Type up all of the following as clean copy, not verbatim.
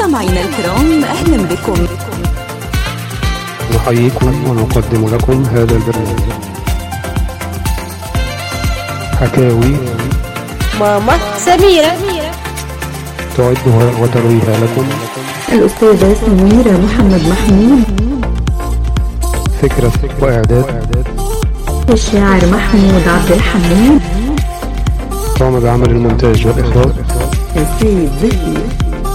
مستمعينا الكرام، أهلا بكم. نحييكم ونقدم لكم هذا البرنامج حكاوي ماما سميرة. تعدها وترويها لكم الأستاذة سميرة محمد محمود. فكرة وإعداد الشاعر محمود عبد الحميد. قام بعمل المونتاج والإخراج السيد زكي.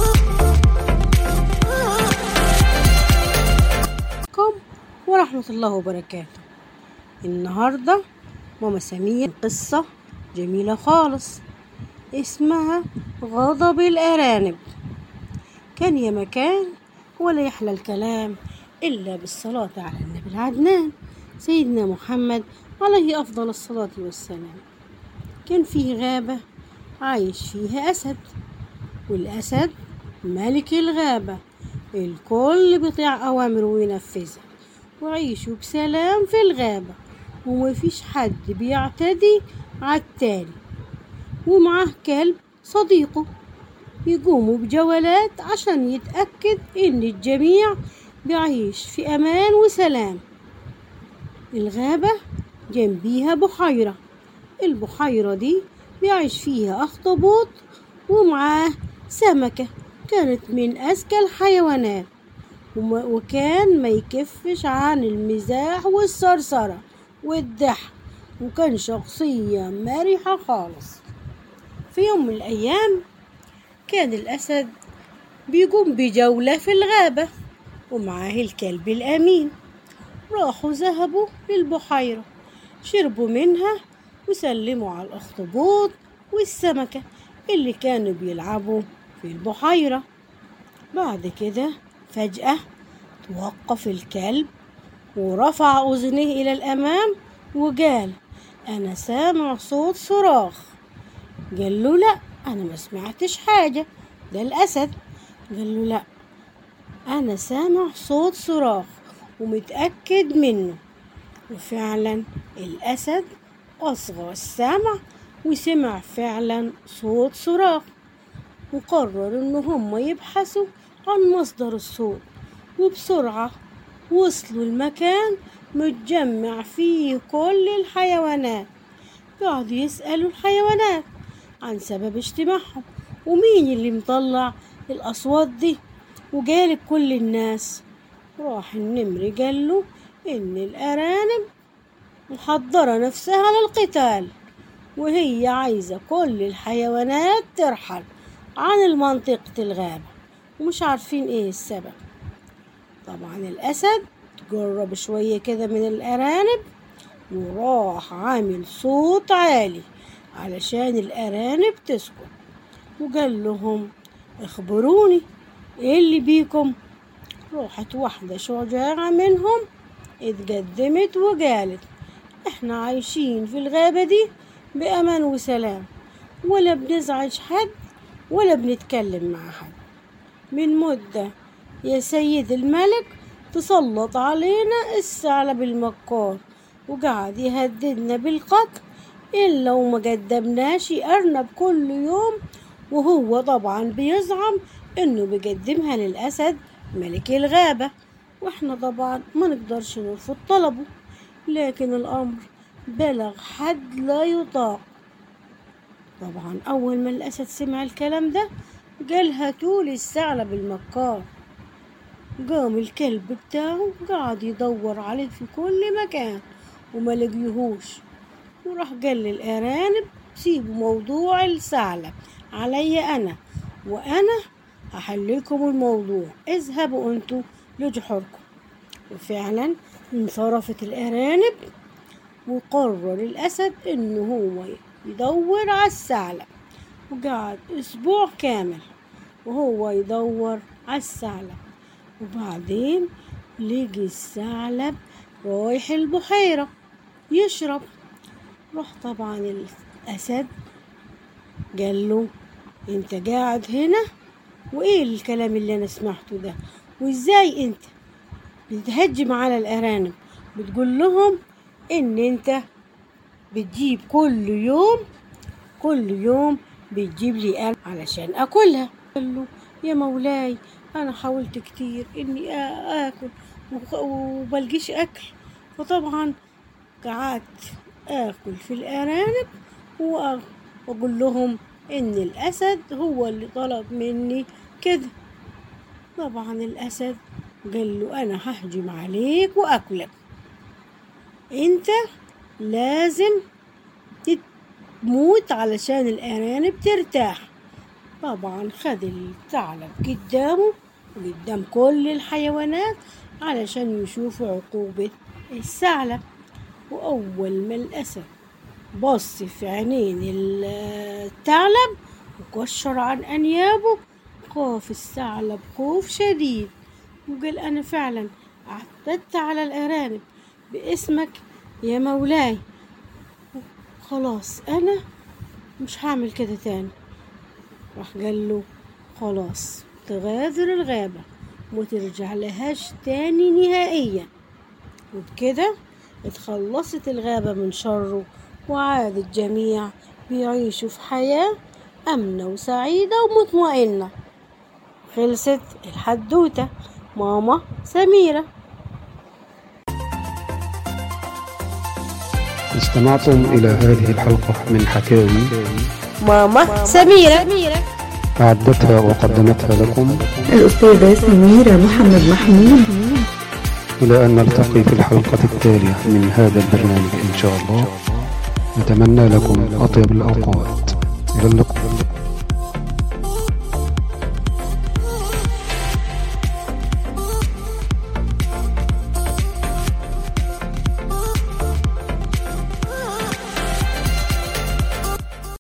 ورحمة الله وبركاته. النهاردة ماما سميرة قصة جميلة خالص اسمها غضب الأرانب. كان يا مكان ولا يحلى الكلام إلا بالصلاة على النبي العدنان سيدنا محمد عليه أفضل الصلاة والسلام. كان فيه غابة عايش فيها أسد، والأسد ملك الغابة، الكل بيطيع أوامره وينفذها وعيشوا بسلام في الغابة، ومفيش حد بيعتدي عالتاني. ومعاه كلب صديقه يقوموا بجولات عشان يتأكد إن الجميع بيعيش في أمان وسلام. الغابة جنبيها بحيرة، البحيرة دي بيعيش فيها أخطبوط ومعاه سمكة كانت من أذكى الحيوانات، وكان ما يكفش عن المزاح والصرصرة والضحك، وكان شخصية مرحة خالص. في يوم من الأيام كان الأسد بيقوم بجولة في الغابة ومعاه الكلب الأمين. راحوا ذهبوا للبحيرة، شربوا منها وسلموا على الأخطبوط والسمكة اللي كانوا بيلعبوا في البحيرة. بعد كده فجأة توقف الكلب ورفع أذنيه إلى الأمام وقال: أنا سامع صوت صراخ. قال له: لا، أنا ما سمعتش حاجة. ده الأسد. قال له: لا، أنا سامع صوت صراخ ومتأكد منه. وفعلا الأسد أصغى السمع وسمع فعلا صوت صراخ، وقرر إن هم يبحثوا عن مصدر الصوت. وبسرعة وصلوا المكان متجمع فيه كل الحيوانات. قعدوا يسألوا الحيوانات عن سبب اجتماعهم ومين اللي مطلع الأصوات دي. وجالب كل الناس. راح النمر قال له إن الأرانب محضرة نفسها للقتال، وهي عايزة كل الحيوانات ترحل عن المنطقة الغابة، ومش عارفين ايه السبب. طبعا الأسد جرب شوية كده من الأرانب وراح عامل صوت عالي علشان الأرانب تسكت، وقال لهم: اخبروني ايه اللي بيكم. راحت واحدة شجاعة منهم اتقدمت وقالت: احنا عايشين في الغابة دي بأمان وسلام، ولا بنزعج حد ولا بنتكلم مع حد. من مدة يا سيد الملك تسلط علينا الثعلب المكار وقعد يهددنا بالقتل إن لو ما قدمناش أرنب كل يوم، وهو طبعا بيزعم إنه بيقدمها للأسد ملك الغابة، وإحنا طبعا ما نقدرش نرفض طلبه. لكن الأمر بلغ حد لا يطاق. طبعا أول ما الأسد سمع الكلام ده قال: هاتولي الثعلب المكار. قام الكلب بتاعه قعد يدور عليه في كل مكان وما لقيهوش، وراح قال للأرانب: سيبوا موضوع الثعلب علي أنا، وأنا هحللكم الموضوع، اذهبوا أنتوا لجحركم. وفعلا انصرفت الأرانب، وقرر الأسد إنه هو يدور على الثعلب، وقعد أسبوع كامل وهو يدور على الثعلب. وبعدين لقي الثعلب رايح البحيرة يشرب. راح طبعا الأسد قال له: انت قاعد هنا وايه الكلام اللي انا سمعته ده، وازاي انت بتهجم على الأرانب بتقول لهم ان انت بتجيب كل يوم بتجيب لي أرنب علشان أكلها. قال له: يا مولاي، أنا حاولت كتير إني آكل وبلقيش أكل، فطبعا قعدت آكل في الأرانب وأقول لهم إن الأسد هو اللي طلب مني كده. طبعا الأسد قال له أنا ههجم عليك وأكلك، أنت لازم تموت علشان الأرانب ترتاح. طبعا خد الثعلب قدامه وقدام كل الحيوانات علشان يشوفوا عقوبة الثعلب. وأول ما الأسد بص في عينين الثعلب وكشر عن أنيابه، خاف الثعلب خوف شديد وقال أنا فعلا اعتدت على الأرانب باسمك يا مولاي، خلاص أنا مش هعمل كده تاني. راح قال له خلاص تغادر الغابة وترجع لهاش تاني نهائيا. وبكده اتخلصت الغابة من شره وعاد الجميع بيعيشوا في حياة أمنة وسعيدة ومطمئنة. خلصت الحدوتة ماما سميرة. استمعتم إلى هذه الحلقة من حكاوي ماما سميرة. أعدتها وقدمتها لكم الأستاذة سميرة محمد محمود. إلى أن نلتقي في الحلقة التالية من هذا البرنامج إن شاء الله. نتمنى لكم أطيب الأوقات. إلى اللقاء.